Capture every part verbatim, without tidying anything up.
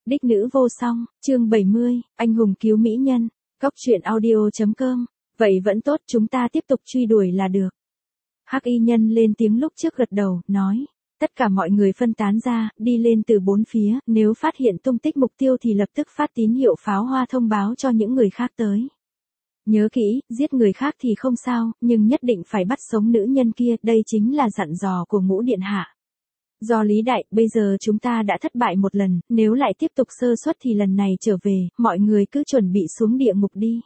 Đích nữ vô song, chương bảy mươi, anh hùng cứu mỹ nhân, cóc truyện audio.com, vậy vẫn tốt chúng ta tiếp tục truy đuổi là được. Hắc y nhân lên tiếng lúc trước gật đầu, nói, tất cả mọi người phân tán ra, đi lên từ bốn phía, nếu phát hiện tung tích mục tiêu thì lập tức phát tín hiệu pháo hoa thông báo cho những người khác tới. Nhớ kỹ, giết người khác thì không sao, nhưng nhất định phải bắt sống nữ nhân kia, đây chính là dặn dò của ngũ điện hạ. Do lý đại, bây giờ chúng ta đã thất bại một lần, nếu lại tiếp tục sơ suất thì lần này trở về, mọi người cứ chuẩn bị xuống địa ngục đi.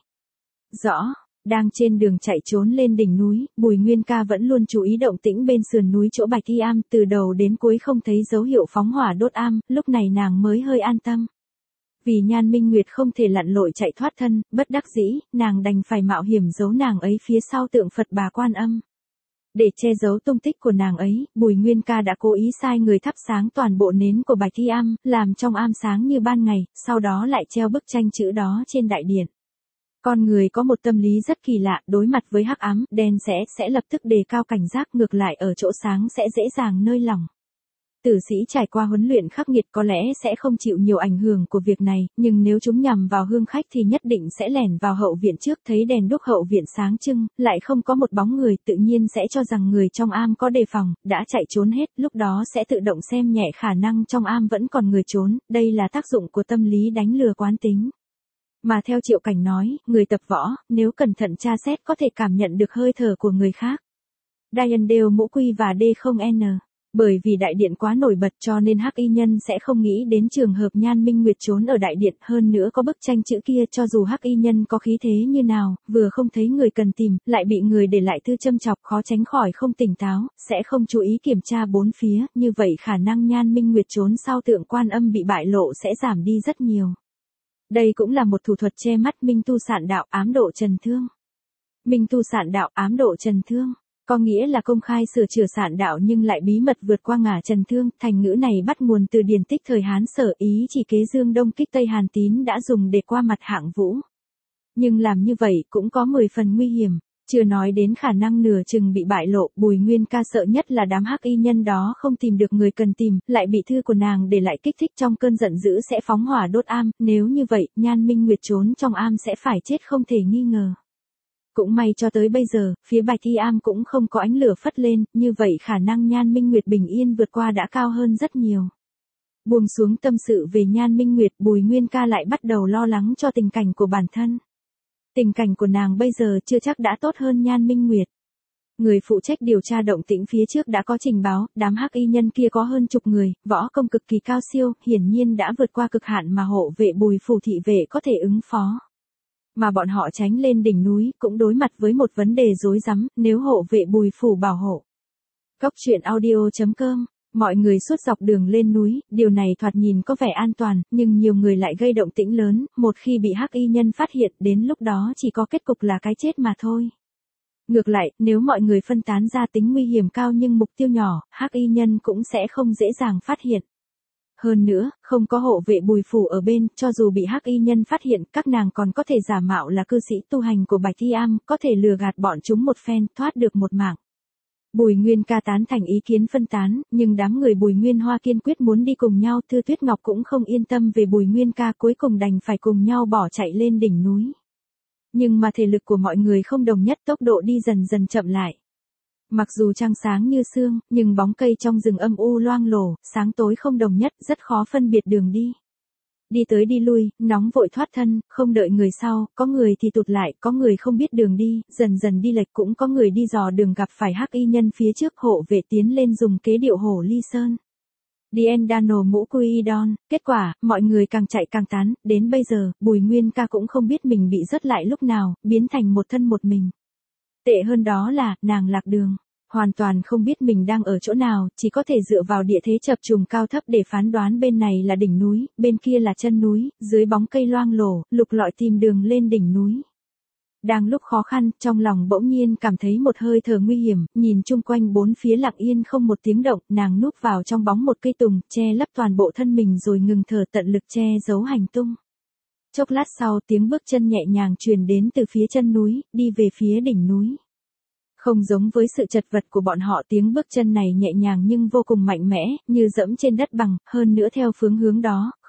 Rõ, đang trên đường chạy trốn lên đỉnh núi, Bùi Nguyên Ca vẫn luôn chú ý động tĩnh bên sườn núi chỗ Bạch Thi Am, từ đầu đến cuối không thấy dấu hiệu phóng hỏa đốt am, lúc này nàng mới hơi an tâm. Vì Nhan Minh Nguyệt không thể lặn lội chạy thoát thân, bất đắc dĩ, nàng đành phải mạo hiểm giấu nàng ấy phía sau tượng Phật Bà Quan Âm. Để che giấu tung tích của nàng ấy, Bùi Nguyên Ca đã cố ý sai người thắp sáng toàn bộ nến của Bạch Thi Am, làm trong am sáng như ban ngày, sau đó lại treo bức tranh chữ đó trên đại điện. Con người có một tâm lý rất kỳ lạ, đối mặt với hắc ám, đen sẽ sẽ lập tức đề cao cảnh giác, ngược lại ở chỗ sáng sẽ dễ dàng nơi lỏng. Tử sĩ trải qua huấn luyện khắc nghiệt có lẽ sẽ không chịu nhiều ảnh hưởng của việc này, nhưng nếu chúng nhằm vào hương khách thì nhất định sẽ lẻn vào hậu viện trước, thấy đèn đuốc hậu viện sáng trưng, lại không có một bóng người, tự nhiên sẽ cho rằng người trong am có đề phòng, đã chạy trốn hết, lúc đó sẽ tự động xem nhẹ khả năng trong am vẫn còn người trốn, đây là tác dụng của tâm lý đánh lừa quán tính. Mà theo Triệu Cảnh nói, người tập võ, nếu cẩn thận tra xét có thể cảm nhận được hơi thở của người khác. Diane đều mũ quy và D không N. Bởi vì đại điện quá nổi bật cho nên hắc y nhân sẽ không nghĩ đến trường hợp Nhan Minh Nguyệt trốn ở đại điện, hơn nữa có bức tranh chữ kia, cho dù hắc y nhân có khí thế như nào, vừa không thấy người cần tìm, lại bị người để lại thư châm chọc, khó tránh khỏi không tỉnh táo, sẽ không chú ý kiểm tra bốn phía, như vậy khả năng Nhan Minh Nguyệt trốn sau tượng Quan Âm bị bại lộ sẽ giảm đi rất nhiều. Đây cũng là một thủ thuật che mắt Minh Tu Sạn Đạo, ám độ trần thương. Minh Tu Sạn Đạo, ám độ trần thương. Có nghĩa là công khai sửa chữa sạn đạo nhưng lại bí mật vượt qua ngả trần thương, thành ngữ này bắt nguồn từ điển tích thời Hán Sở, ý chỉ kế Dương Đông kích Tây Hàn Tín đã dùng để qua mặt Hạng Vũ. Nhưng làm như vậy cũng có mười phần nguy hiểm, chưa nói đến khả năng nửa chừng bị bại lộ, Bùi Nguyên Ca sợ nhất là đám hắc y nhân đó không tìm được người cần tìm, lại bị thư của nàng để lại kích thích trong cơn giận dữ sẽ phóng hỏa đốt am, nếu như vậy, Nhan Minh Nguyệt trốn trong am sẽ phải chết không thể nghi ngờ. Cũng may cho tới bây giờ, phía Bạch Thi Am cũng không có ánh lửa phất lên, như vậy khả năng Nhan Minh Nguyệt bình yên vượt qua đã cao hơn rất nhiều. Buông xuống tâm sự về Nhan Minh Nguyệt, Bùi Nguyên Ca lại bắt đầu lo lắng cho tình cảnh của bản thân. Tình cảnh của nàng bây giờ chưa chắc đã tốt hơn Nhan Minh Nguyệt. Người phụ trách điều tra động tĩnh phía trước đã có trình báo, đám hắc y nhân kia có hơn chục người, võ công cực kỳ cao siêu, hiển nhiên đã vượt qua cực hạn mà hộ vệ Bùi phủ thị vệ có thể ứng phó. Mà bọn họ tránh lên đỉnh núi, cũng đối mặt với một vấn đề rối rắm, nếu hộ vệ Bùi phủ bảo hộ. Cóc truyện audio.com, mọi người suốt dọc đường lên núi, điều này thoạt nhìn có vẻ an toàn, nhưng nhiều người lại gây động tĩnh lớn, một khi bị hắc y nhân phát hiện, đến lúc đó chỉ có kết cục là cái chết mà thôi. Ngược lại, nếu mọi người phân tán ra tính nguy hiểm cao nhưng mục tiêu nhỏ, hắc y nhân cũng sẽ không dễ dàng phát hiện. Hơn nữa, không có hộ vệ Bùi phủ ở bên, cho dù bị hắc y nhân phát hiện, các nàng còn có thể giả mạo là cư sĩ tu hành của Bạch Thi Am, có thể lừa gạt bọn chúng một phen, thoát được một mạng. Bùi Nguyên Ca tán thành ý kiến phân tán, nhưng đám người Bùi Nguyên Hoa kiên quyết muốn đi cùng nhau, Thư Tuyết Ngọc cũng không yên tâm về Bùi Nguyên Ca, cuối cùng đành phải cùng nhau bỏ chạy lên đỉnh núi. Nhưng mà thể lực của mọi người không đồng nhất, tốc độ đi dần dần chậm lại. Mặc dù trăng sáng như sương, nhưng bóng cây trong rừng âm u loang lổ, sáng tối không đồng nhất, rất khó phân biệt đường đi. Đi tới đi lui, nóng vội thoát thân, không đợi người sau, có người thì tụt lại, có người không biết đường đi, dần dần đi lệch, cũng có người đi dò đường gặp phải hắc y nhân phía trước, hộ vệ tiến lên dùng kế điệu hổ ly sơn. Diendano mũ quy đon, kết quả, mọi người càng chạy càng tán, đến bây giờ, Bùi Nguyên Ca cũng không biết mình bị rớt lại lúc nào, biến thành một thân một mình. Tệ hơn đó là, nàng lạc đường. Hoàn toàn không biết mình đang ở chỗ nào, chỉ có thể dựa vào địa thế chập trùng cao thấp để phán đoán bên này là đỉnh núi, bên kia là chân núi, dưới bóng cây loang lổ, lục lọi tìm đường lên đỉnh núi. Đang lúc khó khăn, trong lòng bỗng nhiên cảm thấy một hơi thở nguy hiểm, nhìn chung quanh bốn phía lặng yên không một tiếng động, nàng núp vào trong bóng một cây tùng, che lấp toàn bộ thân mình rồi ngừng thở, tận lực che giấu hành tung. Chốc lát sau, tiếng bước chân nhẹ nhàng truyền đến từ phía chân núi, đi về phía đỉnh núi. Không giống với sự chật vật của bọn họ, tiếng bước chân này nhẹ nhàng nhưng vô cùng mạnh mẽ, như dẫm trên đất bằng, hơn nữa theo phương hướng đó,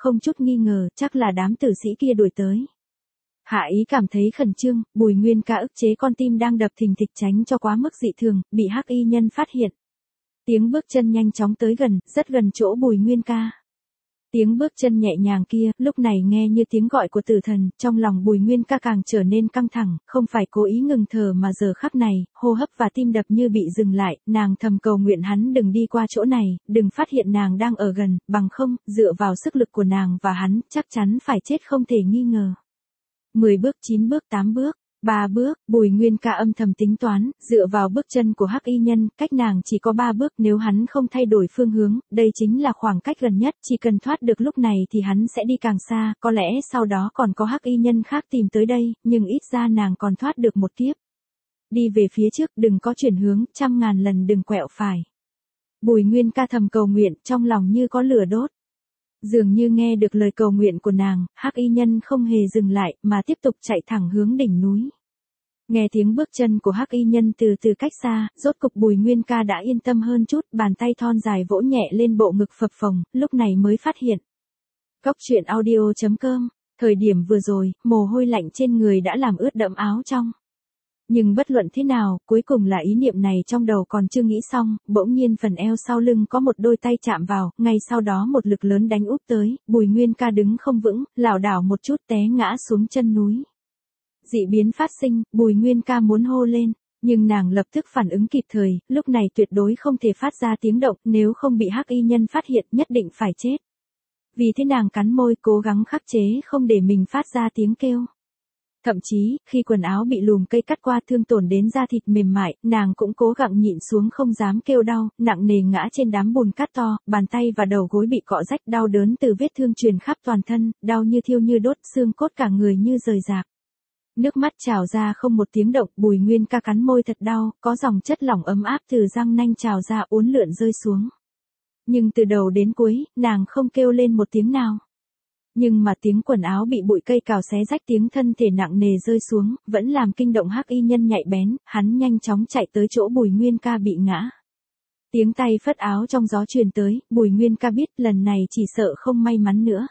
không chút nghi ngờ, chắc là đám tử sĩ kia đuổi tới. Hạ Ý cảm thấy khẩn trương, Bùi Nguyên Ca ức chế con tim đang đập thình thịch tránh cho quá mức dị thường, bị hắc y nhân phát hiện. Tiếng bước chân nhanh chóng tới gần, rất gần chỗ Bùi Nguyên Ca. Tiếng bước chân nhẹ nhàng kia, lúc này nghe như tiếng gọi của tử thần, trong lòng Bùi Nguyên Ca càng trở nên căng thẳng, không phải cố ý ngừng thở mà giờ khắc này, hô hấp và tim đập như bị dừng lại, nàng thầm cầu nguyện hắn đừng đi qua chỗ này, đừng phát hiện nàng đang ở gần, bằng không, dựa vào sức lực của nàng và hắn, chắc chắn phải chết không thể nghi ngờ. mười bước, chín bước, tám bước. Ba bước, Bùi Nguyên Ca âm thầm tính toán, dựa vào bước chân của hắc y nhân, cách nàng chỉ có ba bước, nếu hắn không thay đổi phương hướng, đây chính là khoảng cách gần nhất, chỉ cần thoát được lúc này thì hắn sẽ đi càng xa, có lẽ sau đó còn có hắc y nhân khác tìm tới đây, nhưng ít ra nàng còn thoát được một kiếp. Đi về phía trước, đừng có chuyển hướng, trăm ngàn lần đừng quẹo phải. Bùi Nguyên Ca thầm cầu nguyện, trong lòng như có lửa đốt. Dường như nghe được lời cầu nguyện của nàng, hắc y nhân không hề dừng lại, mà tiếp tục chạy thẳng hướng đỉnh núi. Nghe tiếng bước chân của hắc y nhân từ từ cách xa, rốt cục Bùi Nguyên Ca đã yên tâm hơn chút, bàn tay thon dài vỗ nhẹ lên bộ ngực phập phồng, lúc này mới phát hiện. Cốc truyện audio chấm com, thời điểm vừa rồi, mồ hôi lạnh trên người đã làm ướt đẫm áo trong. Nhưng bất luận thế nào, cuối cùng là ý niệm này trong đầu còn chưa nghĩ xong, bỗng nhiên phần eo sau lưng có một đôi tay chạm vào, ngay sau đó một lực lớn đánh úp tới, Bùi Nguyên Ca đứng không vững, lảo đảo một chút té ngã xuống chân núi. Dị biến phát sinh, Bùi Nguyên Ca muốn hô lên, nhưng nàng lập tức phản ứng kịp thời, lúc này tuyệt đối không thể phát ra tiếng động, nếu không bị hắc y nhân phát hiện nhất định phải chết. Vì thế nàng cắn môi cố gắng khắc chế không để mình phát ra tiếng kêu. Thậm chí, khi quần áo bị lùm cây cắt qua thương tổn đến da thịt mềm mại, nàng cũng cố gắng nhịn xuống không dám kêu đau, nặng nề ngã trên đám bùn cát to, bàn tay và đầu gối bị cọ rách đau đớn từ vết thương truyền khắp toàn thân, đau như thiêu như đốt, xương cốt cả người như rời rạc. Nước mắt trào ra không một tiếng động, Bùi Nguyên Ca cắn môi thật đau, có dòng chất lỏng ấm áp từ răng nanh trào ra uốn lượn rơi xuống. Nhưng từ đầu đến cuối, nàng không kêu lên một tiếng nào. Nhưng mà tiếng quần áo bị bụi cây cào xé rách, tiếng thân thể nặng nề rơi xuống, vẫn làm kinh động hắc y nhân nhạy bén, hắn nhanh chóng chạy tới chỗ Bùi Nguyên Ca bị ngã. Tiếng tay phất áo trong gió truyền tới, Bùi Nguyên Ca biết lần này chỉ sợ không may mắn nữa.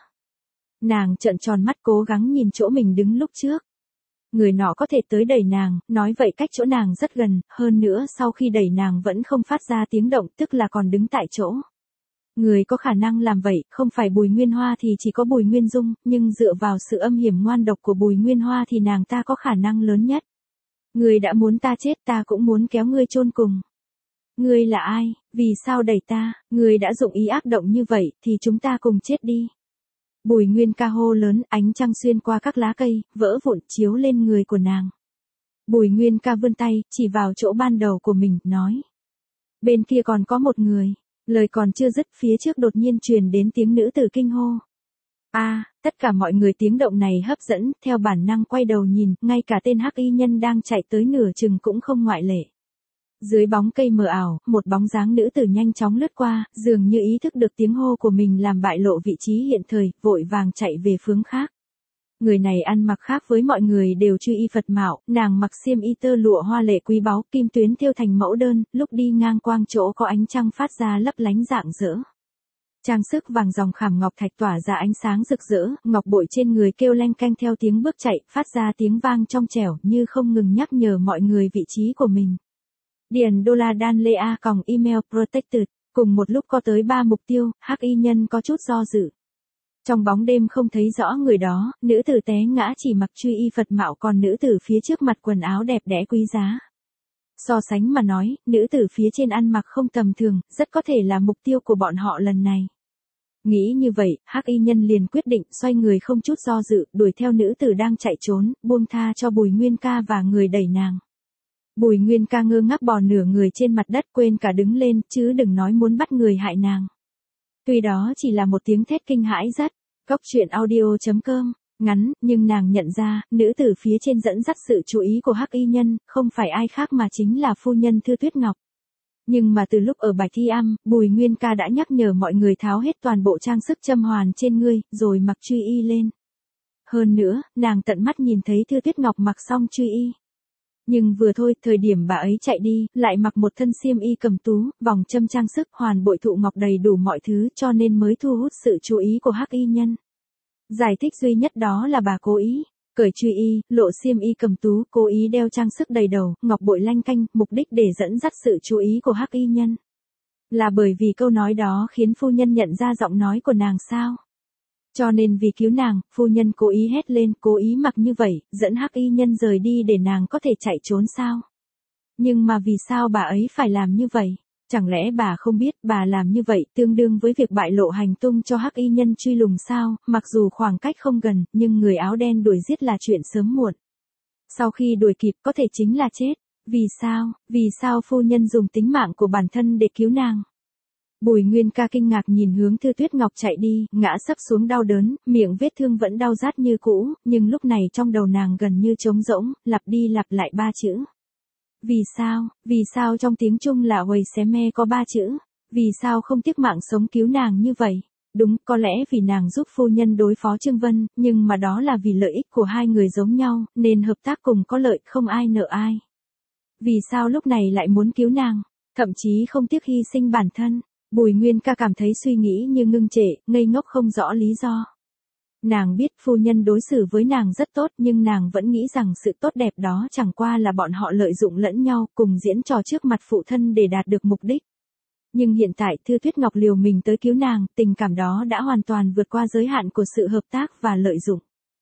Nàng trợn tròn mắt cố gắng nhìn chỗ mình đứng lúc trước. Người nọ có thể tới đẩy nàng, nói vậy cách chỗ nàng rất gần, hơn nữa sau khi đẩy nàng vẫn không phát ra tiếng động, tức là còn đứng tại chỗ. Người có khả năng làm vậy, không phải Bùi Nguyên Hoa thì chỉ có Bùi Nguyên Dung, nhưng dựa vào sự âm hiểm ngoan độc của Bùi Nguyên Hoa thì nàng ta có khả năng lớn nhất. Người đã muốn ta chết, ta cũng muốn kéo ngươi chôn cùng. Ngươi là ai, vì sao đẩy ta, ngươi đã dụng ý ác động như vậy, thì chúng ta cùng chết đi. Bùi Nguyên Ca hô lớn, ánh trăng xuyên qua các lá cây, vỡ vụn chiếu lên người của nàng. Bùi Nguyên Ca vươn tay, chỉ vào chỗ ban đầu của mình, nói. Bên kia còn có một người. Lời còn chưa dứt, phía trước đột nhiên truyền đến tiếng nữ tử kinh hô. A, à, tất cả mọi người tiếng động này hấp dẫn, theo bản năng quay đầu nhìn, ngay cả tên hắc y nhân đang chạy tới nửa chừng cũng không ngoại lệ. Dưới bóng cây mờ ảo, một bóng dáng nữ tử nhanh chóng lướt qua, dường như ý thức được tiếng hô của mình làm bại lộ vị trí hiện thời, vội vàng chạy về hướng khác. Người này ăn mặc khác với mọi người đều truy y Phật mạo, nàng mặc xiêm y tơ lụa hoa lệ quý báu, kim tuyến thêu thành mẫu đơn, lúc đi ngang quang chỗ có ánh trăng phát ra lấp lánh rạng rỡ. Trang sức vàng dòng khảm ngọc thạch tỏa ra ánh sáng rực rỡ, ngọc bội trên người kêu leng keng theo tiếng bước chạy, phát ra tiếng vang trong trẻo như không ngừng nhắc nhở mọi người vị trí của mình. Điền đô la đan lê a còng email protected, cùng một lúc có tới ba mục tiêu, hắc y nhân có chút do dự. Trong bóng đêm không thấy rõ người đó, nữ tử té ngã chỉ mặc truy y Phật mạo, còn nữ tử phía trước mặt quần áo đẹp đẽ quý giá. So sánh mà nói, nữ tử phía trên ăn mặc không tầm thường, rất có thể là mục tiêu của bọn họ lần này. Nghĩ như vậy, hắc y nhân liền quyết định xoay người không chút do dự, đuổi theo nữ tử đang chạy trốn, buông tha cho Bùi Nguyên Ca và người đẩy nàng. Bùi Nguyên Ca ngơ ngác bò nửa người trên mặt đất, quên cả đứng lên, chứ đừng nói muốn bắt người hại nàng. Tuy đó chỉ là một tiếng thét kinh hãi rất. Cốc truyện audio chấm com, ngắn, nhưng nàng nhận ra, nữ tử phía trên dẫn dắt sự chú ý của hắc y nhân, không phải ai khác mà chính là phu nhân Thư Tuyết Ngọc. Nhưng mà từ lúc ở Bạch Thi Am, Bùi Nguyên Ca đã nhắc nhở mọi người tháo hết toàn bộ trang sức châm hoàn trên ngươi, rồi mặc truy y lên. Hơn nữa, nàng tận mắt nhìn thấy Thư Tuyết Ngọc mặc xong truy y. Nhưng vừa thôi, thời điểm bà ấy chạy đi, lại mặc một thân xiêm y cầm tú, vòng châm trang sức, hoàn bội thụ ngọc đầy đủ mọi thứ, cho nên mới thu hút sự chú ý của hắc y nhân. Giải thích duy nhất đó là bà cố ý cởi truy y, lộ xiêm y cầm tú, cố ý đeo trang sức đầy đầu, ngọc bội lanh canh, mục đích để dẫn dắt sự chú ý của hắc y nhân. Là bởi vì câu nói đó khiến phu nhân nhận ra giọng nói của nàng sao? Cho nên vì cứu nàng, phu nhân cố ý hét lên, cố ý mặc như vậy, dẫn hắc y nhân rời đi để nàng có thể chạy trốn sao? Nhưng mà vì sao bà ấy phải làm như vậy? Chẳng lẽ bà không biết bà làm như vậy tương đương với việc bại lộ hành tung cho hắc y nhân truy lùng sao? Mặc dù khoảng cách không gần, nhưng người áo đen đuổi giết là chuyện sớm muộn. Sau khi đuổi kịp có thể chính là chết. Vì sao? Vì sao phu nhân dùng tính mạng của bản thân để cứu nàng? Bùi Nguyên Ca kinh ngạc nhìn hướng Thư Tuyết Ngọc chạy đi, ngã sấp xuống đau đớn, miệng vết thương vẫn đau rát như cũ, nhưng lúc này trong đầu nàng gần như trống rỗng, lặp đi lặp lại ba chữ. Vì sao, vì sao trong tiếng Trung là Huầy Xé Me có ba chữ, vì sao không tiếc mạng sống cứu nàng như vậy? Đúng, có lẽ vì nàng giúp phu nhân đối phó Trương Vân, nhưng mà đó là vì lợi ích của hai người giống nhau, nên hợp tác cùng có lợi, không ai nợ ai. Vì sao lúc này lại muốn cứu nàng, thậm chí không tiếc hy sinh bản thân? Bùi Nguyên Ca cảm thấy suy nghĩ như ngưng trệ, ngây ngốc không rõ lý do. Nàng biết phu nhân đối xử với nàng rất tốt nhưng nàng vẫn nghĩ rằng sự tốt đẹp đó chẳng qua là bọn họ lợi dụng lẫn nhau cùng diễn trò trước mặt phụ thân để đạt được mục đích. Nhưng hiện tại Thư Tuyết Ngọc liều mình tới cứu nàng, tình cảm đó đã hoàn toàn vượt qua giới hạn của sự hợp tác và lợi dụng.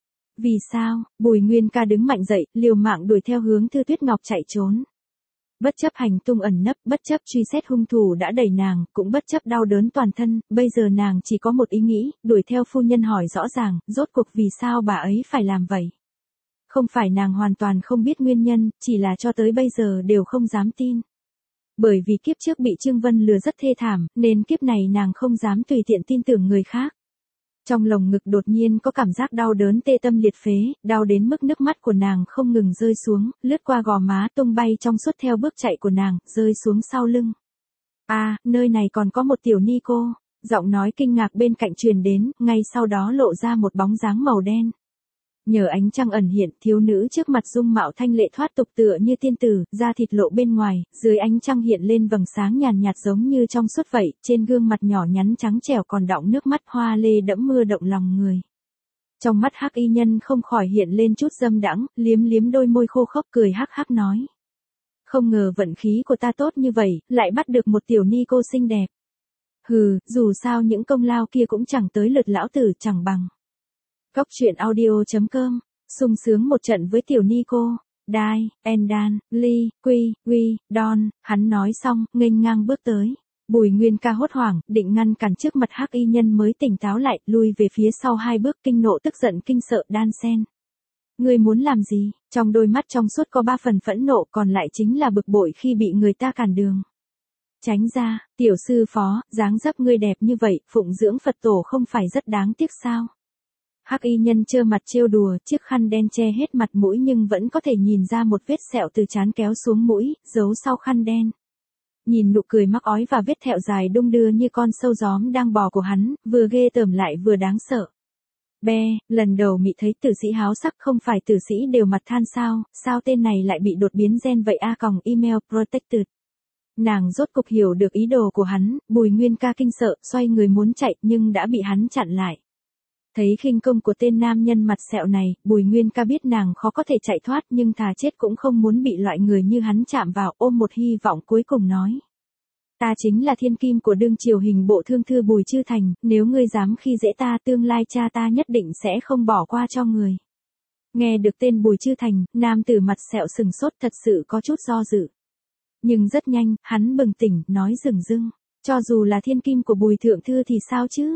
Vì sao? Bùi Nguyên Ca đứng mạnh dậy, liều mạng đuổi theo hướng Thư Tuyết Ngọc chạy trốn. Bất chấp hành tung ẩn nấp, bất chấp truy xét hung thủ đã đẩy nàng, cũng bất chấp đau đớn toàn thân, bây giờ nàng chỉ có một ý nghĩ, đuổi theo phu nhân hỏi rõ ràng, rốt cuộc vì sao bà ấy phải làm vậy. Không phải nàng hoàn toàn không biết nguyên nhân, chỉ là cho tới bây giờ đều không dám tin. Bởi vì kiếp trước bị Trương Vân lừa rất thê thảm, nên kiếp này nàng không dám tùy tiện tin tưởng người khác. Trong lồng ngực đột nhiên có cảm giác đau đớn tê tâm liệt phế, đau đến mức nước mắt của nàng không ngừng rơi xuống, lướt qua gò má tung bay trong suốt theo bước chạy của nàng, rơi xuống sau lưng. À, nơi này còn có một tiểu ni cô, giọng nói kinh ngạc bên cạnh truyền đến, ngay sau đó lộ ra một bóng dáng màu đen. Nhờ ánh trăng ẩn hiện, thiếu nữ trước mặt dung mạo thanh lệ thoát tục tựa như tiên tử, da thịt lộ bên ngoài, dưới ánh trăng hiện lên vầng sáng nhàn nhạt giống như trong suốt vậy, trên gương mặt nhỏ nhắn trắng trẻo còn đọng nước mắt hoa lê đẫm mưa động lòng người. Trong mắt hắc y nhân không khỏi hiện lên chút dâm đãng, liếm liếm đôi môi khô khốc cười hắc hắc nói. Không ngờ vận khí của ta tốt như vậy, lại bắt được một tiểu ni cô xinh đẹp. Hừ, dù sao những công lao kia cũng chẳng tới lượt lão tử chẳng bằng. Góc truyện audio chấm com, sung sướng một trận với tiểu ni cô, Dai, Endan, Ly, Quy, Quy, Don, hắn nói xong, nghênh ngang bước tới. Bùi Nguyên Ca hốt hoảng, định ngăn cản trước mặt hắc y nhân mới tỉnh táo lại, lui về phía sau hai bước kinh nộ tức giận kinh sợ đan sen. Ngươi muốn làm gì? Trong đôi mắt trong suốt có ba phần phẫn nộ còn lại chính là bực bội khi bị người ta cản đường. Tránh ra, tiểu sư phó, dáng dấp ngươi đẹp như vậy, phụng dưỡng Phật tổ không phải rất đáng tiếc sao? Hắc y nhân trơ mặt trêu đùa, chiếc khăn đen che hết mặt mũi nhưng vẫn có thể nhìn ra một vết sẹo từ trán kéo xuống mũi, giấu sau khăn đen. Nhìn nụ cười mắc ói và vết thẹo dài đung đưa như con sâu gióm đang bò của hắn, vừa ghê tởm lại vừa đáng sợ. Be, lần đầu mị thấy tử sĩ háo sắc không phải tử sĩ đều mặt than sao, sao tên này lại bị đột biến gen vậy a còng email protected. Nàng rốt cục hiểu được ý đồ của hắn, Bùi Nguyên Ca kinh sợ, xoay người muốn chạy nhưng đã bị hắn chặn lại. Thấy khinh công của tên nam nhân mặt sẹo này, Bùi Nguyên Ca biết nàng khó có thể chạy thoát nhưng thà chết cũng không muốn bị loại người như hắn chạm vào, ôm một hy vọng cuối cùng nói. Ta chính là thiên kim của đương triều hình bộ thương thư Bùi Chư Thành, nếu ngươi dám khi dễ ta tương lai cha ta nhất định sẽ không bỏ qua cho người. Nghe được tên Bùi Chư Thành, nam tử mặt sẹo sừng sốt thật sự có chút do dự. Nhưng rất nhanh, hắn bừng tỉnh, nói dửng dưng, cho dù là thiên kim của Bùi Thượng Thư thì sao chứ?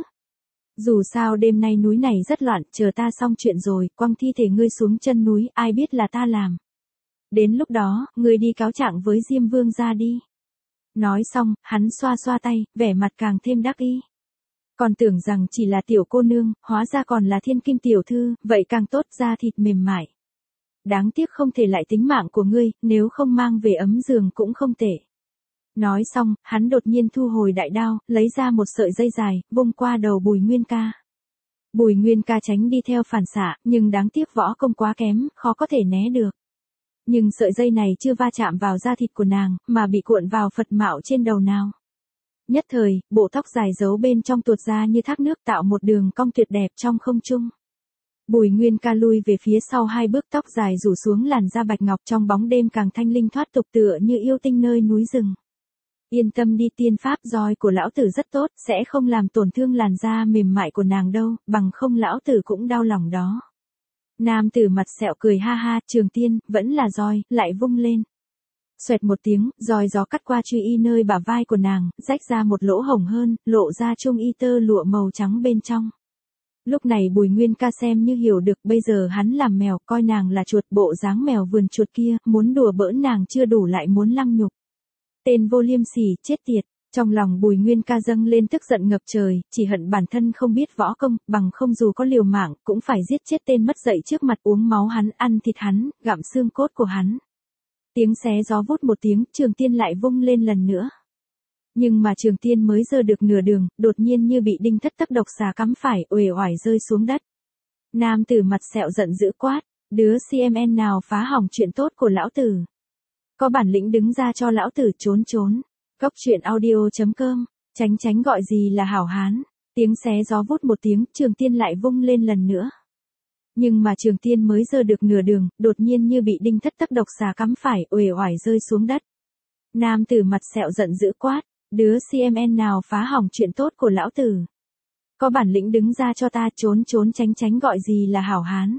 Dù sao đêm nay núi này rất loạn, chờ ta xong chuyện rồi, quăng thi thể ngươi xuống chân núi, ai biết là ta làm. Đến lúc đó, ngươi đi cáo trạng với Diêm Vương ra đi. Nói xong, hắn xoa xoa tay, vẻ mặt càng thêm đắc ý. Còn tưởng rằng chỉ là tiểu cô nương, hóa ra còn là thiên kim tiểu thư, vậy càng tốt, da thịt mềm mại. Đáng tiếc không thể lại tính mạng của ngươi, nếu không mang về ấm giường cũng không tệ. Nói xong, hắn đột nhiên thu hồi đại đao, lấy ra một sợi dây dài, vung qua đầu Bùi Nguyên Ca. Bùi Nguyên Ca tránh đi theo phản xạ, nhưng đáng tiếc võ công quá kém, khó có thể né được. Nhưng sợi dây này chưa va chạm vào da thịt của nàng, mà bị cuộn vào Phật mạo trên đầu nào. Nhất thời, bộ tóc dài giấu bên trong tuột ra như thác nước tạo một đường cong tuyệt đẹp trong không trung. Bùi Nguyên Ca lui về phía sau hai bước, tóc dài rủ xuống làn da bạch ngọc trong bóng đêm càng thanh linh thoát tục tựa như yêu tinh nơi núi rừng. Yên tâm đi, tiên pháp roi của lão tử rất tốt, sẽ không làm tổn thương làn da mềm mại của nàng đâu, bằng không lão tử cũng đau lòng đó. Nam tử mặt sẹo cười ha ha, Trường Tiên, vẫn là roi, lại vung lên. Xoẹt một tiếng, roi gió cắt qua truy y nơi bả vai của nàng, rách ra một lỗ hổng hơn, lộ ra chung y tơ lụa màu trắng bên trong. Lúc này Bùi Nguyên Ca xem như hiểu được, bây giờ hắn làm mèo, coi nàng là chuột, bộ dáng mèo vườn chuột kia, muốn đùa bỡn nàng chưa đủ lại muốn lăng nhục. Tên vô liêm sỉ, chết tiệt. Trong lòng Bùi Nguyên Ca dâng lên tức giận ngập trời, chỉ hận bản thân không biết võ công, bằng không dù có liều mạng, cũng phải giết chết tên mất dạy trước mặt, uống máu hắn, ăn thịt hắn, gặm xương cốt của hắn. Tiếng xé gió vút một tiếng, Trường Tiên lại vung lên lần nữa. Nhưng mà Trường Tiên mới giơ được nửa đường, đột nhiên như bị đinh thất tắc độc xà cắm phải, uể oải rơi xuống đất. Nam tử mặt sẹo giận dữ quát, đứa xê em en nào phá hỏng chuyện tốt của lão tử. Có bản lĩnh đứng ra cho lão tử trốn trốn. Cốc truyện audio chấm com, tránh tránh gọi gì là hảo hán. Tiếng xé gió vút một tiếng, Trường Tiên lại vung lên lần nữa. Nhưng mà Trường Tiên mới giơ được nửa đường, đột nhiên như bị đinh thất tắc độc xà cắm phải, uể oải rơi xuống đất. Nam tử mặt sẹo giận dữ quát, đứa xê em en nào phá hỏng chuyện tốt của lão tử. Có bản lĩnh đứng ra cho ta trốn trốn tránh tránh gọi gì là hảo hán.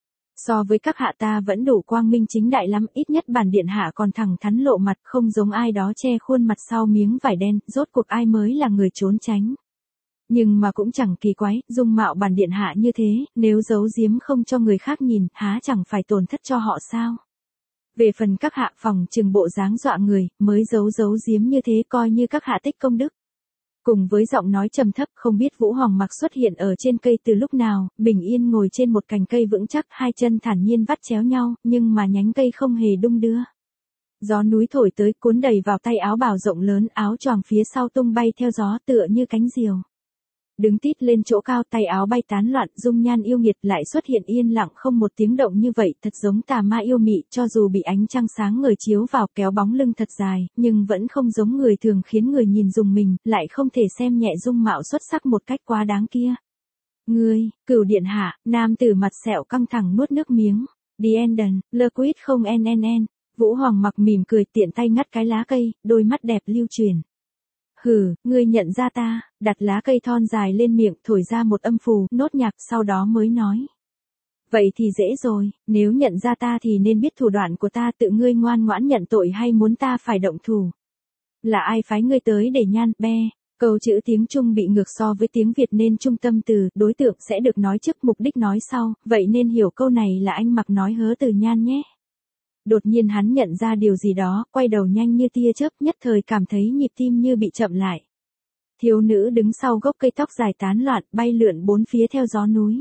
So với các hạ ta vẫn đủ quang minh chính đại lắm, ít nhất bản điện hạ còn thẳng thắn lộ mặt, không giống ai đó che khuôn mặt sau miếng vải đen, rốt cuộc ai mới là người trốn tránh. Nhưng mà cũng chẳng kỳ quái, dung mạo bản điện hạ như thế, nếu giấu giếm không cho người khác nhìn, há chẳng phải tổn thất cho họ sao? Về phần các hạ phòng trừng bộ dáng dọa người, mới giấu giấu giếm như thế coi như các hạ tích công đức. Cùng với giọng nói trầm thấp, không biết Vũ Hoàng Mặc xuất hiện ở trên cây từ lúc nào, bình yên ngồi trên một cành cây vững chắc, hai chân thản nhiên vắt chéo nhau, nhưng mà nhánh cây không hề đung đưa. Gió núi thổi tới, cuốn đầy vào tay áo bào rộng lớn, áo choàng phía sau tung bay theo gió tựa như cánh diều. Đứng tít lên chỗ cao, tay áo bay tán loạn, dung nhan yêu nghiệt lại xuất hiện yên lặng không một tiếng động như vậy, thật giống tà ma yêu mị, cho dù bị ánh trăng sáng ngời chiếu vào kéo bóng lưng thật dài, nhưng vẫn không giống người thường, khiến người nhìn rùng mình, lại không thể xem nhẹ dung mạo xuất sắc một cách quá đáng kia. Ngươi, Cửu điện hạ, nam tử mặt sẹo căng thẳng nuốt nước miếng. The Enden, Liquid không nnn. Vũ Hoàng Mặc mỉm cười, tiện tay ngắt cái lá cây, đôi mắt đẹp lưu truyền. Hừ, ngươi nhận ra ta, đặt lá cây thon dài lên miệng, thổi ra một âm phù, nốt nhạc, sau đó mới nói. Vậy thì dễ rồi, nếu nhận ra ta thì nên biết thủ đoạn của ta, tự ngươi ngoan ngoãn nhận tội hay muốn ta phải động thủ. Là ai phái ngươi tới để nhan, be, câu chữ tiếng Trung bị ngược so với tiếng Việt nên trung tâm từ, đối tượng sẽ được nói trước, mục đích nói sau, vậy nên hiểu câu này là anh Mặc nói hớ từ nhan nhé. Đột nhiên hắn nhận ra điều gì đó, quay đầu nhanh như tia chớp, nhất thời cảm thấy nhịp tim như bị chậm lại. Thiếu nữ đứng sau gốc cây, tóc dài tán loạn, bay lượn bốn phía theo gió núi.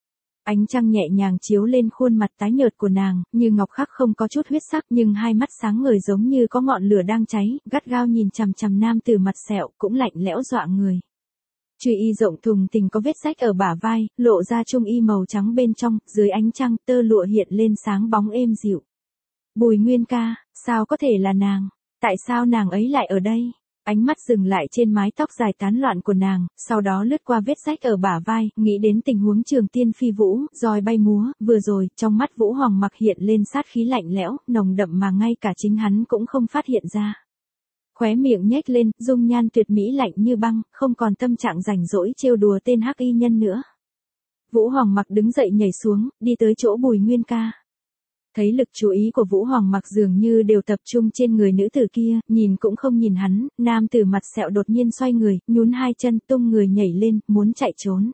Ánh trăng nhẹ nhàng chiếu lên khuôn mặt tái nhợt của nàng, như ngọc khắc không có chút huyết sắc, nhưng hai mắt sáng ngời giống như có ngọn lửa đang cháy, gắt gao nhìn chằm chằm nam tử mặt sẹo, cũng lạnh lẽo dọa người. Truy y rộng thùng thình có vết rách ở bả vai, lộ ra trung y màu trắng bên trong, dưới ánh trăng tơ lụa hiện lên sáng bóng êm dịu. Bùi Nguyên Ca, sao có thể là nàng? Tại sao nàng ấy lại ở đây? Ánh mắt dừng lại trên mái tóc dài tán loạn của nàng, sau đó lướt qua vết rách ở bả vai, nghĩ đến tình huống Trường Tiên phi vũ, roi bay múa, vừa rồi, trong mắt Vũ Hoàng Mặc hiện lên sát khí lạnh lẽo, nồng đậm mà ngay cả chính hắn cũng không phát hiện ra. Khóe miệng nhếch lên, dung nhan tuyệt mỹ lạnh như băng, không còn tâm trạng rảnh rỗi trêu đùa tên hắc y nhân nữa. Vũ Hoàng Mặc đứng dậy nhảy xuống, đi tới chỗ Bùi Nguyên Ca. Thấy lực chú ý của Vũ Hoàng Mặc dường như đều tập trung trên người nữ tử kia, nhìn cũng không nhìn hắn, nam tử mặt sẹo đột nhiên xoay người, nhún hai chân, tung người nhảy lên, muốn chạy trốn.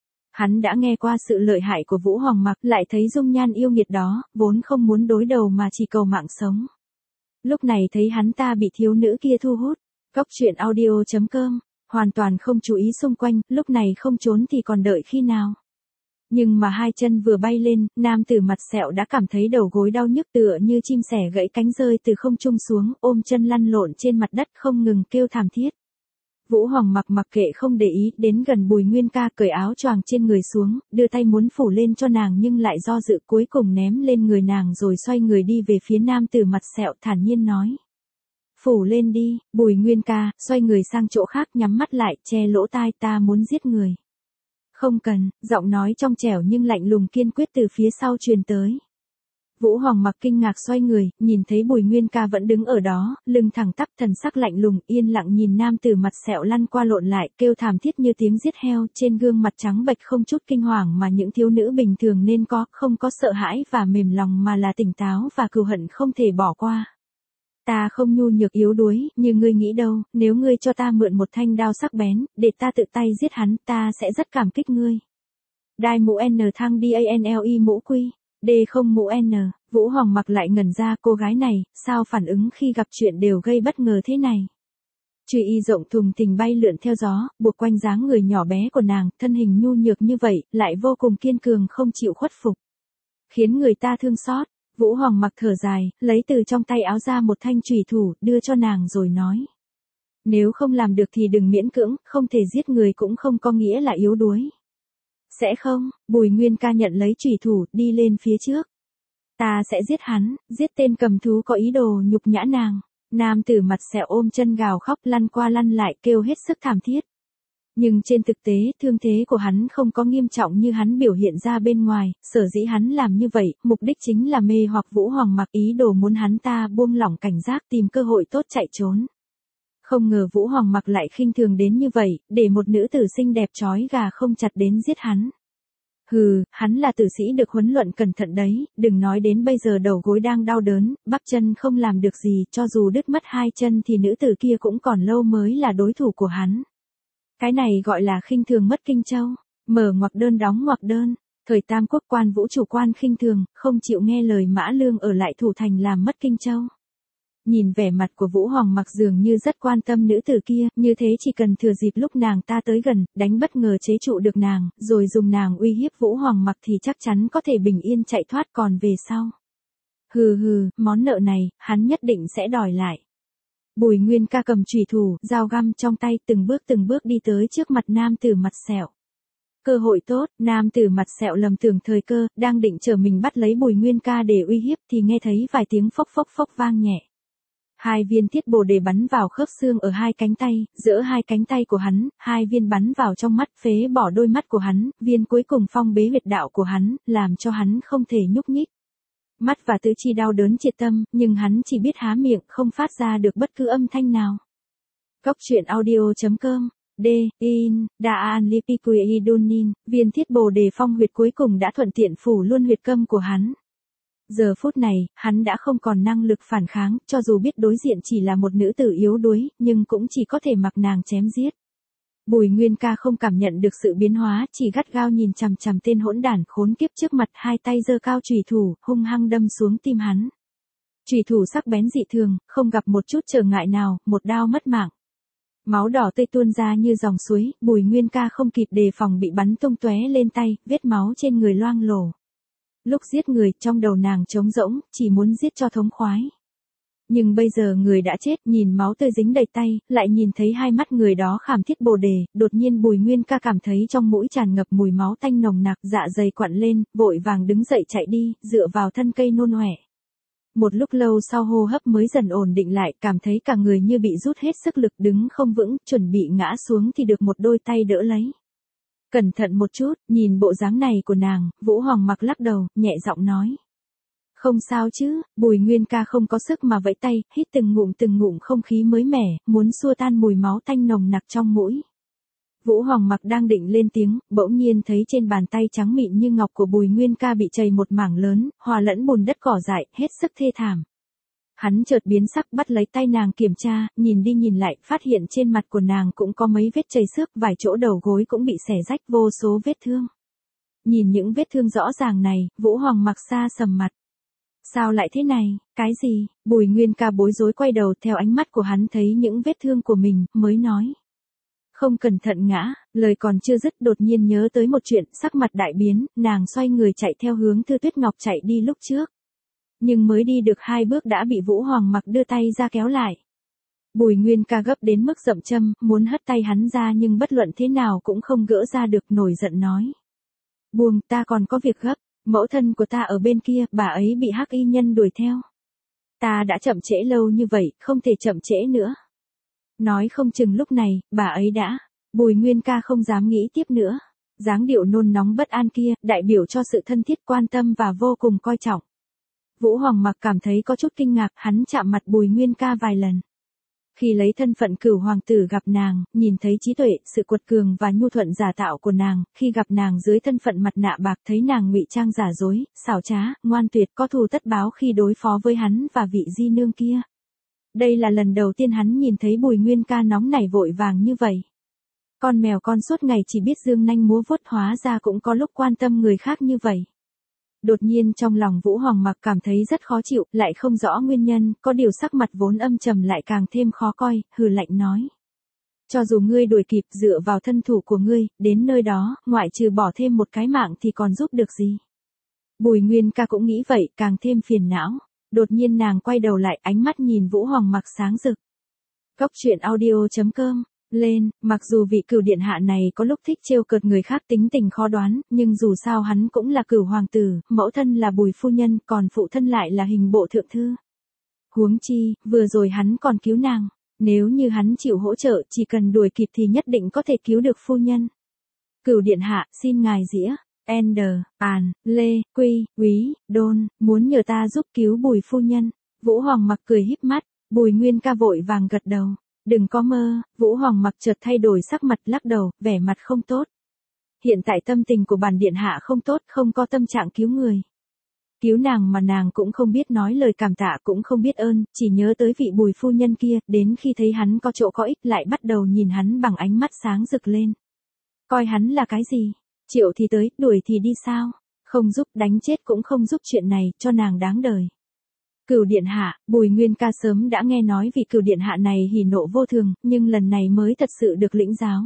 Hắn đã nghe qua sự lợi hại của Vũ Hoàng Mặc, lại thấy dung nhan yêu nghiệt đó, vốn không muốn đối đầu mà chỉ cầu mạng sống. Lúc này thấy hắn ta bị thiếu nữ kia thu hút, cốc truyện audio chấm com, hoàn toàn không chú ý xung quanh, lúc này không trốn thì còn đợi khi nào. Nhưng mà hai chân vừa bay lên, nam tử mặt sẹo đã cảm thấy đầu gối đau nhức tựa như chim sẻ gãy cánh rơi từ không trung xuống, ôm chân lăn lộn trên mặt đất không ngừng kêu thảm thiết. Vũ Hoàng mặc mặc kệ không để ý, đến gần Bùi Nguyên Ca cởi áo choàng trên người xuống, đưa tay muốn phủ lên cho nàng nhưng lại do dự, cuối cùng ném lên người nàng rồi xoay người đi về phía nam tử mặt sẹo, thản nhiên nói. Phủ lên đi. Bùi Nguyên Ca xoay người sang chỗ khác, nhắm mắt lại, che lỗ tai. Ta muốn giết người. Không cần. Giọng nói trong trẻo nhưng lạnh lùng kiên quyết từ phía sau truyền tới. Vũ Hoàng mặc kinh ngạc xoay người, nhìn thấy Bùi Nguyên Ca vẫn đứng ở đó, lưng thẳng tắp, thần sắc lạnh lùng, yên lặng nhìn nam tử mặt sẹo lăn qua lộn lại, kêu thảm thiết như tiếng giết heo, trên gương mặt trắng bệch không chút kinh hoàng mà những thiếu nữ bình thường nên có, không có sợ hãi và mềm lòng mà là tỉnh táo và cừu hận không thể bỏ qua. Ta không nhu nhược yếu đuối, như ngươi nghĩ đâu, nếu ngươi cho ta mượn một thanh đao sắc bén, để ta tự tay giết hắn, ta sẽ rất cảm kích ngươi. Đai mũ N thăng D A N L I mũ quy. D không mũ N. Vũ Hoàng mặc lại ngẩn ra, cô gái này, sao phản ứng khi gặp chuyện đều gây bất ngờ thế này. Chùy y rộng thùng thình bay lượn theo gió, buộc quanh dáng người nhỏ bé của nàng, thân hình nhu nhược như vậy, lại vô cùng kiên cường không chịu khuất phục. Khiến người ta thương xót. Vũ Hoàng mặc thở dài, lấy từ trong tay áo ra một thanh chùy thủ, đưa cho nàng rồi nói. Nếu không làm được thì đừng miễn cưỡng, không thể giết người cũng không có nghĩa là yếu đuối. Sẽ không. Bùi Nguyên Ca nhận lấy chùy thủ, đi lên phía trước. Ta sẽ giết hắn, giết tên cầm thú có ý đồ nhục nhã nàng. Nam tử mặt sẹo ôm chân gào khóc, lăn qua lăn lại, kêu hết sức thảm thiết. Nhưng trên thực tế, thương thế của hắn không có nghiêm trọng như hắn biểu hiện ra bên ngoài, sở dĩ hắn làm như vậy, mục đích chính là mê hoặc Vũ Hoàng mặc, ý đồ muốn hắn ta buông lỏng cảnh giác, tìm cơ hội tốt chạy trốn. Không ngờ Vũ Hoàng mặc lại khinh thường đến như vậy, để một nữ tử xinh đẹp trói gà không chặt đến giết hắn. Hừ, hắn là tử sĩ được huấn luyện cẩn thận đấy, đừng nói đến bây giờ đầu gối đang đau đớn, bắp chân không làm được gì, cho dù đứt mất hai chân thì nữ tử kia cũng còn lâu mới là đối thủ của hắn. Cái này gọi là khinh thường mất kinh châu. Mở ngoặc đơn đóng ngoặc đơn. Thời Tam Quốc quan Vũ chủ quan khinh thường, không chịu nghe lời Mã Lương ở lại thủ thành làm mất kinh châu. Nhìn vẻ mặt của Vũ Hoàng mặc dường như rất quan tâm nữ tử kia, như thế chỉ cần thừa dịp lúc nàng ta tới gần, đánh bất ngờ chế trụ được nàng, rồi dùng nàng uy hiếp Vũ Hoàng mặc thì chắc chắn có thể bình yên chạy thoát, còn về sau. Hừ hừ, món nợ này, hắn nhất định sẽ đòi lại. Bùi Nguyên Ca cầm chùy thủ, dao găm trong tay, từng bước từng bước đi tới trước mặt nam tử mặt sẹo. Cơ hội tốt, nam tử mặt sẹo lầm tưởng thời cơ, đang định trở mình bắt lấy Bùi Nguyên Ca để uy hiếp thì nghe thấy vài tiếng phốc phốc phốc vang nhẹ. Hai viên thiết bồ đề bắn vào khớp xương ở hai cánh tay, giữa hai cánh tay của hắn, hai viên bắn vào trong mắt, phế bỏ đôi mắt của hắn, viên cuối cùng phong bế huyệt đạo của hắn, làm cho hắn không thể nhúc nhích. Mắt và tứ chi đau đớn triệt tâm, nhưng hắn chỉ biết há miệng, không phát ra được bất cứ âm thanh nào. Góc truyện audio chấm com. D. In. Daan Lipikui Dunin. Viên thiết bồ đề phong huyệt cuối cùng đã thuận tiện phủ luôn huyệt câm của hắn. Giờ phút này, hắn đã không còn năng lực phản kháng, cho dù biết đối diện chỉ là một nữ tử yếu đuối, nhưng cũng chỉ có thể mặc nàng chém giết. Bùi Nguyên Ca không cảm nhận được sự biến hóa, chỉ gắt gao nhìn chằm chằm tên hỗn đản khốn kiếp trước mặt, hai tay giơ cao chùy thủ, hung hăng đâm xuống tim hắn. Chùy thủ sắc bén dị thường, không gặp một chút trở ngại nào, một đao mất mạng. Máu đỏ tươi tuôn ra như dòng suối, Bùi Nguyên Ca không kịp đề phòng bị bắn tung tóe lên tay, vết máu trên người loang lổ. Lúc giết người, trong đầu nàng trống rỗng, chỉ muốn giết cho thống khoái. Nhưng bây giờ người đã chết, nhìn máu tươi dính đầy tay, lại nhìn thấy hai mắt người đó khảm thiết bồ đề, đột nhiên Bùi Nguyên Ca cảm thấy trong mũi tràn ngập mùi máu tanh nồng nặc, dạ dày quặn lên, vội vàng đứng dậy chạy đi, dựa vào thân cây nôn ọe. Một lúc lâu sau hô hấp mới dần ổn định lại, cảm thấy cả người như bị rút hết sức lực, đứng không vững, chuẩn bị ngã xuống thì được một đôi tay đỡ lấy. Cẩn thận một chút, nhìn bộ dáng này của nàng, Vũ Hoàng mặc lắc đầu, nhẹ giọng nói. Không sao chứ. Bùi Nguyên Ca không có sức mà vẫy tay, hít từng ngụm từng ngụm không khí mới mẻ, muốn xua tan mùi máu tanh nồng nặc trong mũi. Vũ Hoàng mặc đang định lên tiếng, bỗng nhiên thấy trên bàn tay trắng mịn như ngọc của Bùi Nguyên Ca bị chày một mảng lớn, hòa lẫn bùn đất cỏ dại, hết sức thê thảm. Hắn chợt biến sắc, bắt lấy tay nàng kiểm tra, nhìn đi nhìn lại, phát hiện trên mặt của nàng cũng có mấy vết chảy xước, vài chỗ đầu gối cũng bị xẻ rách, vô số vết thương. Nhìn những vết thương rõ ràng này, Vũ Hoàng mặc xa sầm mặt. Sao lại thế này, cái gì? Bùi Nguyên Ca bối rối quay đầu, theo ánh mắt của hắn thấy những vết thương của mình, mới nói. Không cẩn thận ngã, lời còn chưa dứt đột nhiên nhớ tới một chuyện, sắc mặt đại biến, nàng xoay người chạy theo hướng Thư Tuyết Ngọc chạy đi lúc trước. Nhưng mới đi được hai bước đã bị Vũ Hoàng mặc đưa tay ra kéo lại. Bùi Nguyên Ca gấp đến mức dậm châm, muốn hất tay hắn ra nhưng bất luận thế nào cũng không gỡ ra được, nổi giận nói. Buông, ta còn có việc gấp, mẫu thân của ta ở bên kia, bà ấy bị hắc y nhân đuổi theo. Ta đã chậm trễ lâu như vậy, không thể chậm trễ nữa. Nói không chừng lúc này, bà ấy đã. Bùi Nguyên Ca không dám nghĩ tiếp nữa. Dáng điệu nôn nóng bất an kia, đại biểu cho sự thân thiết quan tâm và vô cùng coi trọng. Vũ Hoàng Mặc cảm thấy có chút kinh ngạc, hắn chạm mặt Bùi Nguyên Ca vài lần. Khi lấy thân phận cửu hoàng tử gặp nàng, nhìn thấy trí tuệ, sự cuột cường và nhu thuận giả tạo của nàng, khi gặp nàng dưới thân phận mặt nạ bạc thấy nàng ngụy trang giả dối, xảo trá, ngoan tuyệt, có thù tất báo khi đối phó với hắn và vị di nương kia. Đây là lần đầu tiên hắn nhìn thấy Bùi Nguyên Ca nóng nảy vội vàng như vậy. Con mèo con suốt ngày chỉ biết dương nanh múa vuốt, hóa ra cũng có lúc quan tâm người khác như vậy. Đột nhiên trong lòng Vũ Hoàng Mặc cảm thấy rất khó chịu, lại không rõ nguyên nhân, có điều sắc mặt vốn âm trầm lại càng thêm khó coi, hừ lạnh nói. Cho dù ngươi đuổi kịp, dựa vào thân thủ của ngươi, đến nơi đó, ngoại trừ bỏ thêm một cái mạng thì còn giúp được gì. Bùi Nguyên Ca cũng nghĩ vậy, càng thêm phiền não. Đột nhiên nàng quay đầu lại, ánh mắt nhìn Vũ Hoàng Mặc sáng rực. Cốc truyện audio chấm com lên, mặc dù vị cửu điện hạ này có lúc thích trêu cợt người khác, tính tình khó đoán, nhưng dù sao hắn cũng là cửu hoàng tử, mẫu thân là Bùi phu nhân, còn phụ thân lại là hình bộ thượng thư. Huống chi, vừa rồi hắn còn cứu nàng, nếu như hắn chịu hỗ trợ, chỉ cần đuổi kịp thì nhất định có thể cứu được phu nhân. Cửu điện hạ, xin ngài dĩa, Ender, An, Lê, Quy, Úy, Đôn, muốn nhờ ta giúp cứu Bùi phu nhân. Vũ Hoàng Mặc cười híp mắt, Bùi Nguyên Ca vội vàng gật đầu. Đừng có mơ, Vũ Hoàng Mặc chợt thay đổi sắc mặt, lắc đầu, vẻ mặt không tốt. Hiện tại tâm tình của bản điện hạ không tốt, không có tâm trạng cứu người. Cứu nàng mà nàng cũng không biết nói lời cảm tạ, cũng không biết ơn, chỉ nhớ tới vị Bùi phu nhân kia, đến khi thấy hắn có chỗ có ích lại bắt đầu nhìn hắn bằng ánh mắt sáng rực lên. Coi hắn là cái gì? Triệu thì tới, đuổi thì đi sao? Không giúp, đánh chết cũng không giúp, chuyện này, cho nàng đáng đời. Cửu điện hạ, Bùi Nguyên Ca sớm đã nghe nói vị cửu điện hạ này hỉ nộ vô thường, nhưng lần này mới thật sự được lĩnh giáo.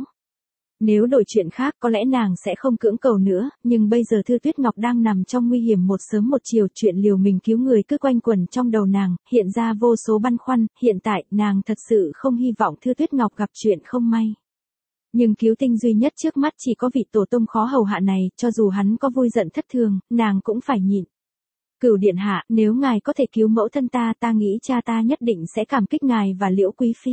Nếu đổi chuyện khác có lẽ nàng sẽ không cưỡng cầu nữa, nhưng bây giờ Thư Tuyết Ngọc đang nằm trong nguy hiểm một sớm một chiều, chuyện liều mình cứu người cứ quanh quẩn trong đầu nàng, hiện ra vô số băn khoăn, hiện tại nàng thật sự không hy vọng Thư Tuyết Ngọc gặp chuyện không may. Nhưng cứu tinh duy nhất trước mắt chỉ có vị tổ tông khó hầu hạ này, cho dù hắn có vui giận thất thường, nàng cũng phải nhịn. Cửu điện hạ, nếu ngài có thể cứu mẫu thân ta, ta nghĩ cha ta nhất định sẽ cảm kích ngài và Liễu quý phi.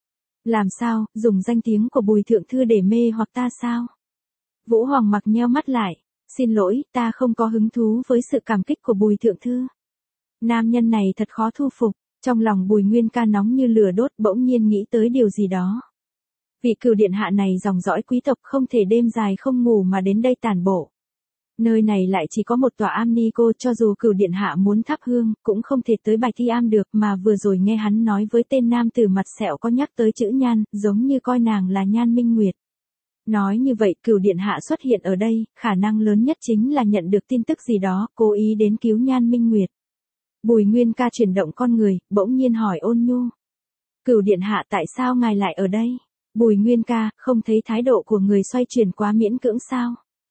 Làm sao, dùng danh tiếng của Bùi thượng thư để mê hoặc ta sao? Vũ Hoàng Mặc nheo mắt lại, xin lỗi, ta không có hứng thú với sự cảm kích của Bùi thượng thư. Nam nhân này thật khó thu phục, trong lòng Bùi Nguyên Ca nóng như lửa đốt, bỗng nhiên nghĩ tới điều gì đó. Vị cửu điện hạ này dòng dõi quý tộc, không thể đêm dài không ngủ mà đến đây tản bộ. Nơi này lại chỉ có một tòa am ni cô, cho dù cửu điện hạ muốn thắp hương, cũng không thể tới Bạch Thi Am được, mà vừa rồi nghe hắn nói với tên nam tử mặt sẹo có nhắc tới chữ Nhan, giống như coi nàng là Nhan Minh Nguyệt. Nói như vậy, cửu điện hạ xuất hiện ở đây, khả năng lớn nhất chính là nhận được tin tức gì đó, cố ý đến cứu Nhan Minh Nguyệt. Bùi Nguyên Ca chuyển động con người, bỗng nhiên hỏi ôn nhu. Cửu điện hạ, tại sao ngài lại ở đây? Bùi Nguyên Ca, không thấy thái độ của người xoay chuyển quá miễn cưỡng sao?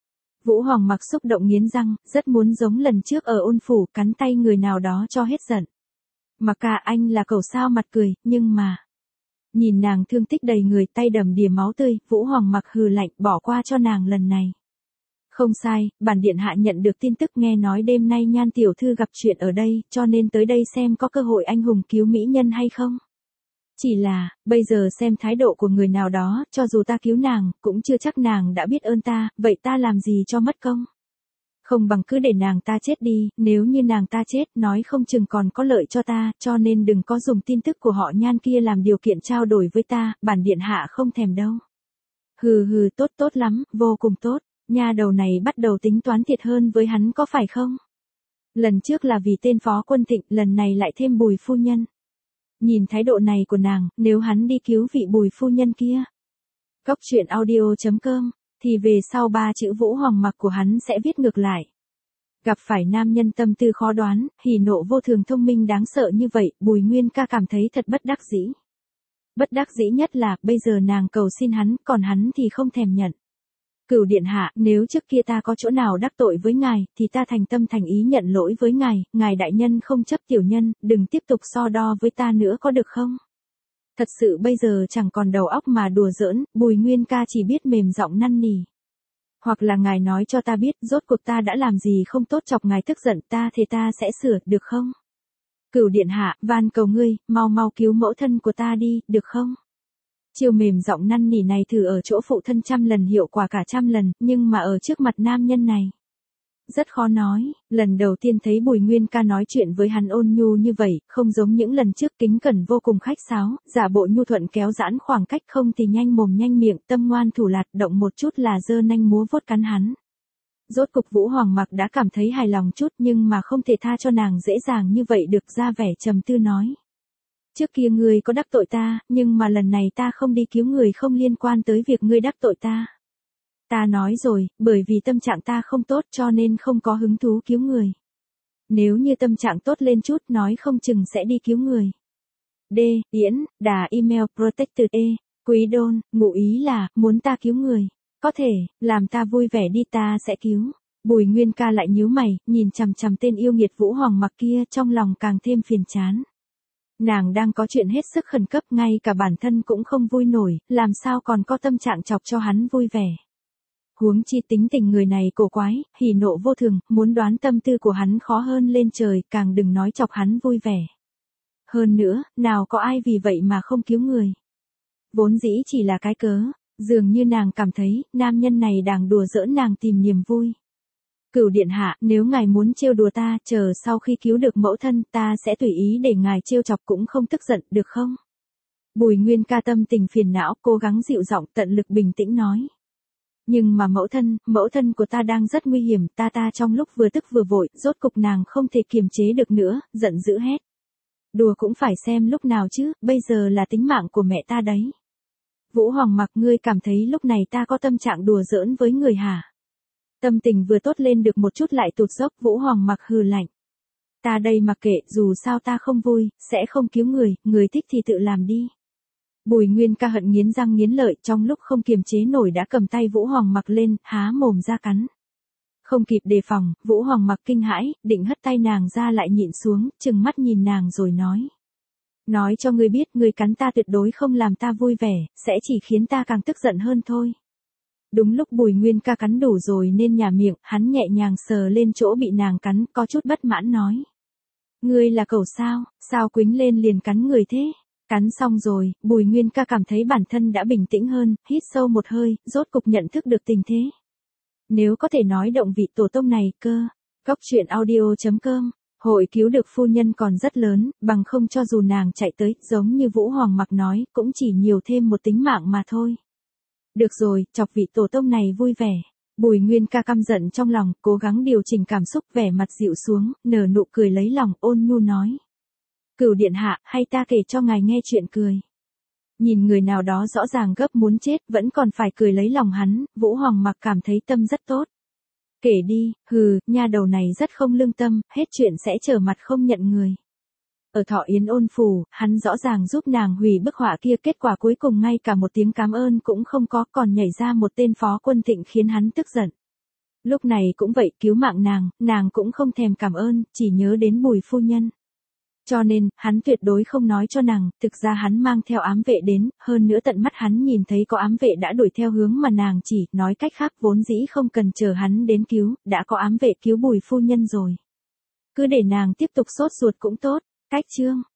Vũ Hoàng Mặc xúc động nghiến răng, rất muốn giống lần trước ở ôn phủ, cắn tay người nào đó cho hết giận. Mặc ca, anh là cẩu sao mặt cười, nhưng mà... Nhìn nàng thương tích đầy người, tay đầm đìa máu tươi, Vũ Hoàng Mặc hừ lạnh, bỏ qua cho nàng lần này. Không sai, bản điện hạ nhận được tin tức, nghe nói đêm nay Nhan tiểu thư gặp chuyện ở đây, cho nên tới đây xem có cơ hội anh hùng cứu mỹ nhân hay không. Chỉ là, bây giờ xem thái độ của người nào đó, cho dù ta cứu nàng, cũng chưa chắc nàng đã biết ơn ta, vậy ta làm gì cho mất công. Không bằng cứ để nàng ta chết đi, nếu như nàng ta chết, nói không chừng còn có lợi cho ta, cho nên đừng có dùng tin tức của họ Nhan kia làm điều kiện trao đổi với ta, bản điện hạ không thèm đâu. Hừ hừ, tốt tốt lắm, vô cùng tốt, nha đầu này bắt đầu tính toán thiệt hơn với hắn có phải không? Lần trước là vì tên Phó Quân Thịnh, lần này lại thêm Bùi phu nhân. Nhìn thái độ này của nàng, nếu hắn đi cứu vị Bùi phu nhân kia. Cốc truyện audio chấm com, thì về sau ba chữ Vũ Hoàng Mặc của hắn sẽ viết ngược lại. Gặp phải nam nhân tâm tư khó đoán, hỉ nộ vô thường thông minh đáng sợ như vậy, Bùi Nguyên Ca cảm thấy thật bất đắc dĩ. Bất đắc dĩ nhất là, bây giờ nàng cầu xin hắn, còn hắn thì không thèm nhận. Cửu điện hạ, nếu trước kia ta có chỗ nào đắc tội với ngài, thì ta thành tâm thành ý nhận lỗi với ngài, ngài đại nhân không chấp tiểu nhân, đừng tiếp tục so đo với ta nữa có được không? Thật sự bây giờ chẳng còn đầu óc mà đùa giỡn, Bùi Nguyên ca chỉ biết mềm giọng năn nỉ. Hoặc là ngài nói cho ta biết rốt cuộc ta đã làm gì không tốt chọc ngài tức giận ta thì ta sẽ sửa, được không? Cửu điện hạ, van cầu ngươi, mau mau cứu mẫu thân của ta đi, được không? Chiêu mềm giọng năn nỉ này thử ở chỗ phụ thân trăm lần hiệu quả cả trăm lần, nhưng mà ở trước mặt nam nhân này rất khó nói. Lần đầu tiên thấy Bùi Nguyên ca nói chuyện với hắn ôn nhu như vậy, không giống những lần trước kính cẩn vô cùng khách sáo, giả bộ nhu thuận kéo giãn khoảng cách, không thì nhanh mồm nhanh miệng, tâm ngoan thủ lạt, động một chút là giơ nanh múa vuốt cắn hắn. Rốt cục Vũ Hoàng Mặc đã cảm thấy hài lòng chút, nhưng mà không thể tha cho nàng dễ dàng như vậy được, ra vẻ trầm tư nói. Trước kia ngươi có đắc tội ta, nhưng mà lần này ta không đi cứu người, không liên quan tới việc ngươi đắc tội ta. Ta nói rồi, bởi vì tâm trạng ta không tốt cho nên không có hứng thú cứu người. Nếu như tâm trạng tốt lên chút nói không chừng sẽ đi cứu người. D. Yễn, đà email protected E. Quý đôn, ngụ ý là, muốn ta cứu người. Có thể, làm ta vui vẻ đi ta sẽ cứu. Bùi Nguyên ca lại nhíu mày, nhìn chằm chằm tên yêu nghiệt Vũ Hoàng Mặc kia, trong lòng càng thêm phiền chán. Nàng đang có chuyện hết sức khẩn cấp, ngay cả bản thân cũng không vui nổi, làm sao còn có tâm trạng chọc cho hắn vui vẻ. Huống chi tính tình người này cổ quái, hỉ nộ vô thường, muốn đoán tâm tư của hắn khó hơn lên trời, càng đừng nói chọc hắn vui vẻ. Hơn nữa, nào có ai vì vậy mà không cứu người. Vốn dĩ chỉ là cái cớ, dường như nàng cảm thấy, nam nhân này đang đùa giỡn nàng tìm niềm vui. Cửu điện hạ, nếu ngài muốn trêu đùa ta, chờ sau khi cứu được mẫu thân, ta sẽ tùy ý để ngài trêu chọc cũng không tức giận, được không? Bùi Nguyên ca tâm tình phiền não, cố gắng dịu giọng, tận lực bình tĩnh nói. Nhưng mà mẫu thân, mẫu thân của ta đang rất nguy hiểm, ta ta trong lúc vừa tức vừa vội, rốt cục nàng không thể kiềm chế được nữa, giận dữ hét. Đùa cũng phải xem lúc nào chứ, bây giờ là tính mạng của mẹ ta đấy. Vũ Hoàng Mặc, ngươi cảm thấy lúc này ta có tâm trạng đùa giỡn với người hả? Tâm tình vừa tốt lên được một chút lại tụt dốc, Vũ Hoàng Mặc hừ lạnh. Ta đây mặc kệ, dù sao ta không vui, sẽ không cứu người, người thích thì tự làm đi. Bùi Nguyên ca hận nghiến răng nghiến lợi, trong lúc không kiềm chế nổi đã cầm tay Vũ Hoàng Mặc lên, há mồm ra cắn. Không kịp đề phòng, Vũ Hoàng Mặc kinh hãi, định hất tay nàng ra lại nhịn xuống, trừng mắt nhìn nàng rồi nói. Nói cho ngươi biết, ngươi cắn ta tuyệt đối không làm ta vui vẻ, sẽ chỉ khiến ta càng tức giận hơn thôi. Đúng lúc Bùi Nguyên ca cắn đủ rồi nên nhả miệng, hắn nhẹ nhàng sờ lên chỗ bị nàng cắn, có chút bất mãn nói. Ngươi là cẩu sao, sao quýnh lên liền cắn người thế? Cắn xong rồi, Bùi Nguyên ca cảm thấy bản thân đã bình tĩnh hơn, hít sâu một hơi, rốt cục nhận thức được tình thế. Nếu có thể nói động vị tổ tông này cơ. Góc truyện audio chấm com, hội cứu được phu nhân còn rất lớn, bằng không cho dù nàng chạy tới, giống như Vũ Hoàng Mặc nói, cũng chỉ nhiều thêm một tính mạng mà thôi. Được rồi, chọc vị tổ tông này vui vẻ. Bùi Nguyên ca căm giận trong lòng, cố gắng điều chỉnh cảm xúc, vẻ mặt dịu xuống, nở nụ cười lấy lòng, ôn nhu nói. Cửu điện hạ, hay ta kể cho ngài nghe chuyện cười. Nhìn người nào đó rõ ràng gấp muốn chết, vẫn còn phải cười lấy lòng hắn, Vũ Hoàng Mặc cảm thấy tâm rất tốt. Kể đi, hừ, nha đầu này rất không lương tâm, hết chuyện sẽ trở mặt không nhận người. Ở Thọ Yến ôn phủ, hắn rõ ràng giúp nàng hủy bức họa kia, kết quả cuối cùng ngay cả một tiếng cảm ơn cũng không có, còn nhảy ra một tên phó quân thịnh khiến hắn tức giận. Lúc này cũng vậy, cứu mạng nàng, nàng cũng không thèm cảm ơn, chỉ nhớ đến Bùi phu nhân. Cho nên, hắn tuyệt đối không nói cho nàng, thực ra hắn mang theo ám vệ đến, hơn nữa tận mắt hắn nhìn thấy có ám vệ đã đuổi theo hướng mà nàng chỉ, nói cách khác vốn dĩ không cần chờ hắn đến cứu, đã có ám vệ cứu Bùi phu nhân rồi. Cứ để nàng tiếp tục sốt ruột cũng tốt, cách chương.